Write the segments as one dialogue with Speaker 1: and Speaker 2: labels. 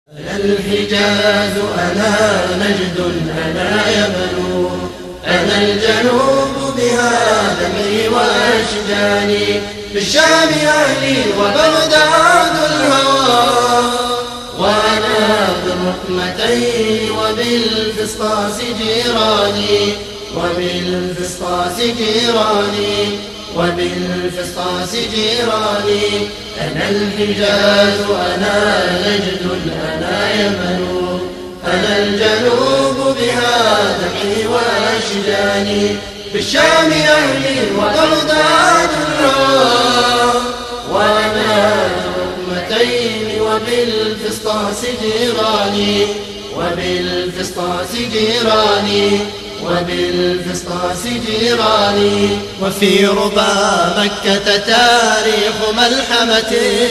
Speaker 1: أنا الحجاز أنا نجد أنا يمن، أنا الجنوب بها دمعي وأشجاني، بالشام أهلي وبغداد الهوى، وأنا بالرحمتين وبالفسطاس جيراني، وبالفسطاس جيراني، وبالفسطاس جيراني. أنا الحجاز أنا نجد أنا يمن، أنا الجنوب بها دمعي وأشجاني، بالشام أهلي وبغداد الهوى، وأنا بالرحمتين وبالفسطاس جيراني، وبالفسطاس جيراني، وبالفسطاس جيراني. وفي ربا مكة تاريخ ملحمة،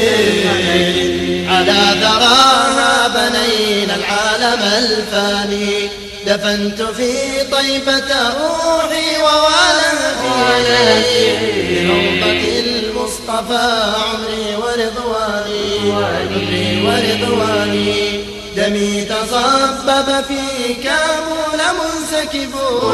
Speaker 1: على ثراها بنينا العالم الفاني، دفنت في طيبة روحي وولدي، بروضة المصطفى عمري ورضواني، عمري ورضواني. دمي تصبب في كامون منسكب،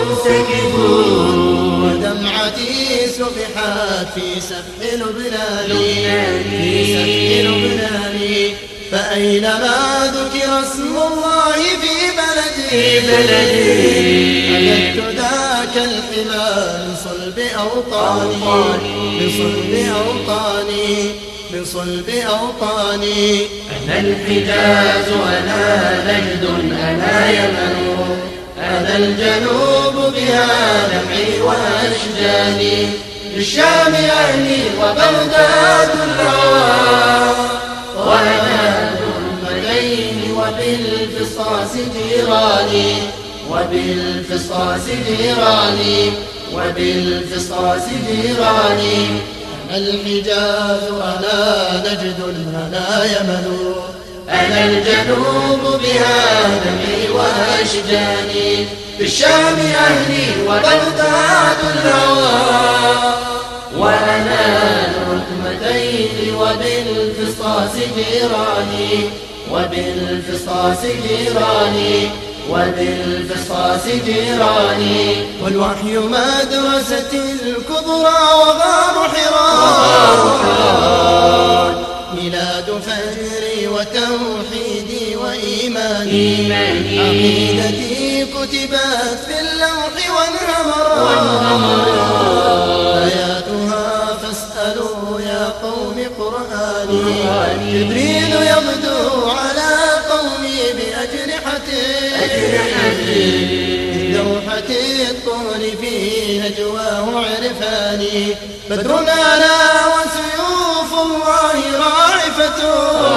Speaker 1: ودمعتي سبحت في سفح لبناني، في سفح لبناني. فأينما ذكر اسم الله في بلدي، مددت ذاك الحمى من صلب أوطاني، بصلب أوطاني، بصلب أوطاني.
Speaker 2: أنا الحجاز أنا نجد أنا يمن، أنا الجنوب بها دمعي وأشجاني، بالشام أهلي وبغداد الهوى، وأنا بالرحمتين وبالفسطاس جيراني، وبالفسطاس جيراني، وبالفسطاس جيراني.
Speaker 1: الحجاز أنا نجد أنا يمن،
Speaker 2: أنا الجنوب بها دمعي وأشجاني، بالشام أهلي وبغداد الهوى، وأنا بالرحمتين وبالفسطاس جيراني، وبالفسطاس جيراني، وبالفسطاس جيراني.
Speaker 1: والوحي مدرستي الكبرى وغار حراء، ميلاد فجري وتوحيدي وإيماني، عقيدتي كتبت في اللوح وانهمرت، آياتها فاسألوا يا قوم قرآني. جبريل يغدو على قومي بأجنحته، لوحة الطول في نجواه عرفاني. بدر أنا وسيوف الله راعفة،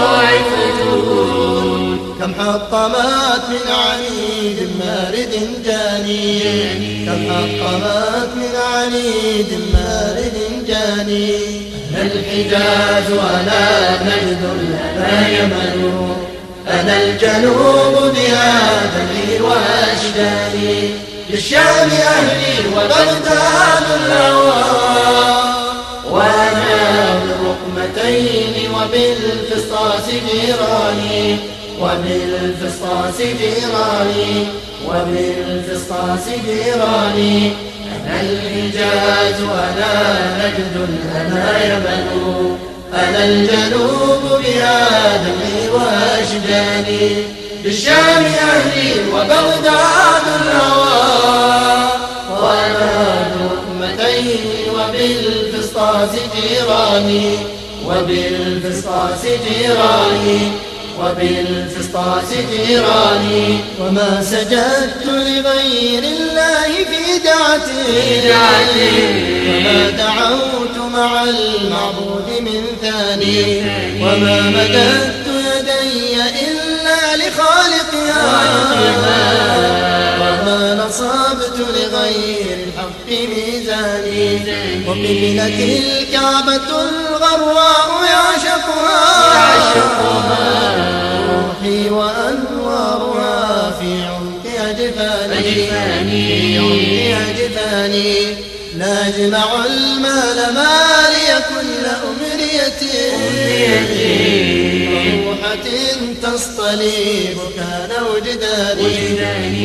Speaker 1: كم حطمت من عنيد مارد جاني، كم حطمت من عنيد مارد جاني.
Speaker 2: أنا الحجاز أنا نجد أنا يمن، أنا الجنوب بها دمعي وأشجاني، بالشام أهلي وبغداد الهوى، وأنا بالرحمتين وبالفسطاس جيراني، وبالفسطاس جيراني، وبالفسطاس جيراني. أنا الحجاز أنا نجد أنا يمن، أنا الجنوب بها دمعي وأشجاني، بالشام أهلي وبغداد الهوى، وأنا بالرحمتين وبالفسطاس جيراني، وبالفسطاس جيراني، وبالفسطاس جيراني.
Speaker 1: وما سجدت لغير الله في دعتي، وما دعوت مع المعبود من ثاني، وما مددت يدي إلا لخالقها، وما نصبت لغير الحق ميزاني. وقبلة الكعبة الغراء يعشقها، روحي وأنوارها في عمق أجفاني، في عمق أجفاني. لا أجمع المال مالي كل أمنيتي، وروحة تصطلي بركان وجداني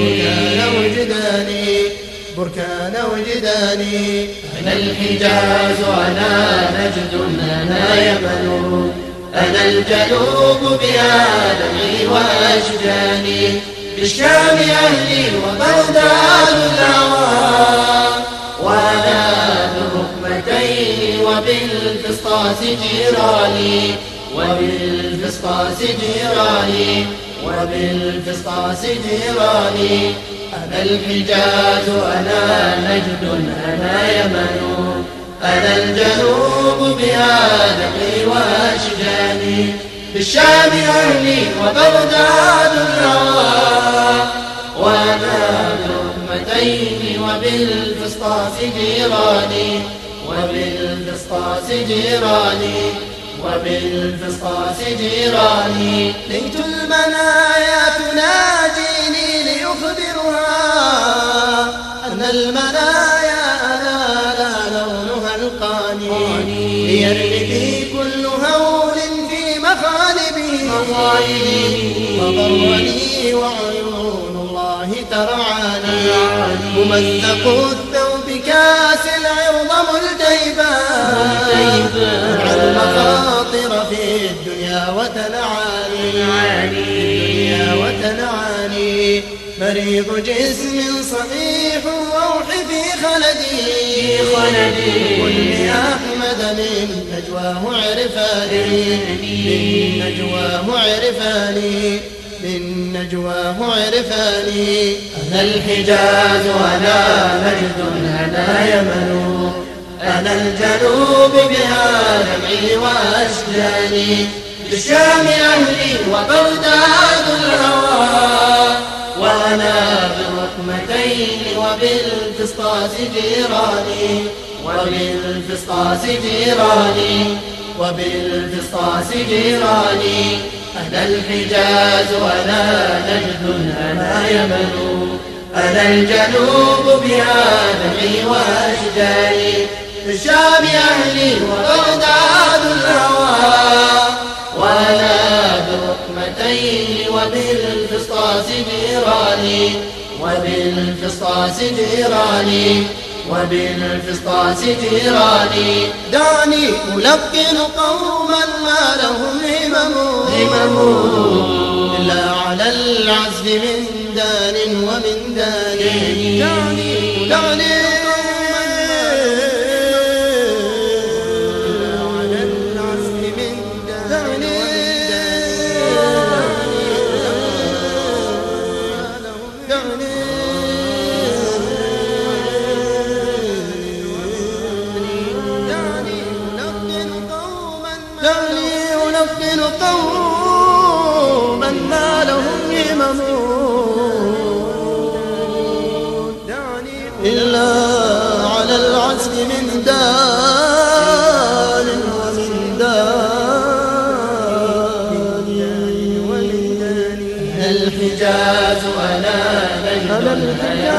Speaker 1: بركان وجداني.
Speaker 2: أنا الحجاز أنا نجد أنا يمن، أنا الجنوب بها دمعي وأشجاني. بالشام أهلي وبغداد الهوى، وأنا بالركبتين وبالفسطاس جيراني، وبالفسطاس جيراني، وبالفسطاس جيراني. أنا الحجاز أنا نجد أنا يمن، أنا الجنوب بها دمعي وأشجاني. بالشام أهلي وبغداد الهوى، وأنا بالركبتين وبالفسطاس جيراني، وبالفسطاس جيراني، وبالفسطاس جيراني.
Speaker 1: ليت المنايا تناجيني ليخبرها أن المنايا لا لونها القاني، ليرمي في كل هول في مخالبه. وضرني وعيون الله ترعاني، ممزق الثوب كاس العرض ملتهبا، المخاطر في الدنيا وتنعاني. مريض جسم صحيح الروح في خلدي، قل لأحمد من نجواه عرفاني، من نجواه عرفاني، من نجواه عرفاني.
Speaker 2: أنا الحجاز أنا نجد أنا يمن، أنا الجنوب بها دمعي وأشجاني. بالشام أهلي وبغداد الهوى، وأنا بالركبتين وبالفسطاس جيراني، وبالفسطاس جيراني، وبالفسطاس جيراني. أنا الحجاز أنا نجد أنا يمن، أنا الجنوب بها دمعي وأشجاني. بالشام أهلي وبغداد الهوى، وأنا بالركبتين وبالفسطاس جيراني، وبالفسطاس جيراني، وبالفسطاس جيراني.
Speaker 1: دعني ألقن قوما ما لهم همم إلا على العزف من دان ومن داني. دعني ألقن قوما ما لهم همم إلا على العزف من دان ومن داني.
Speaker 2: الحجاز أنا نجد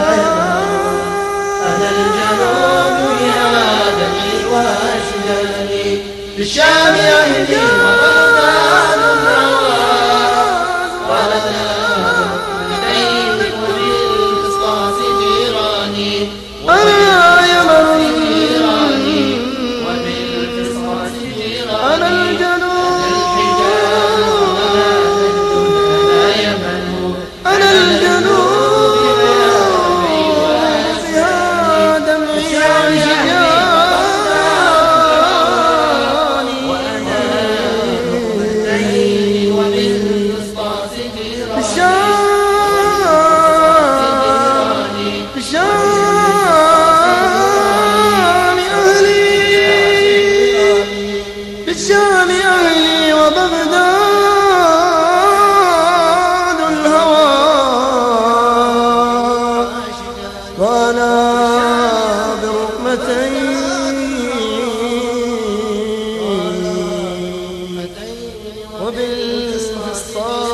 Speaker 2: أنا الجنوب يا دمعي وأشجاني. بالشام أهلي وبغداد الهوى، وأنا بالركبتين وبالفسطاس جيراني،
Speaker 1: أنا يمن،
Speaker 2: وبالفسطاس جيراني.
Speaker 1: أنا الجنوب، أنا الجنوب يا دمعي وأشجاني. بالشام أهلي وبغداد الهوى، وأنا بركبتين وبالفسطاس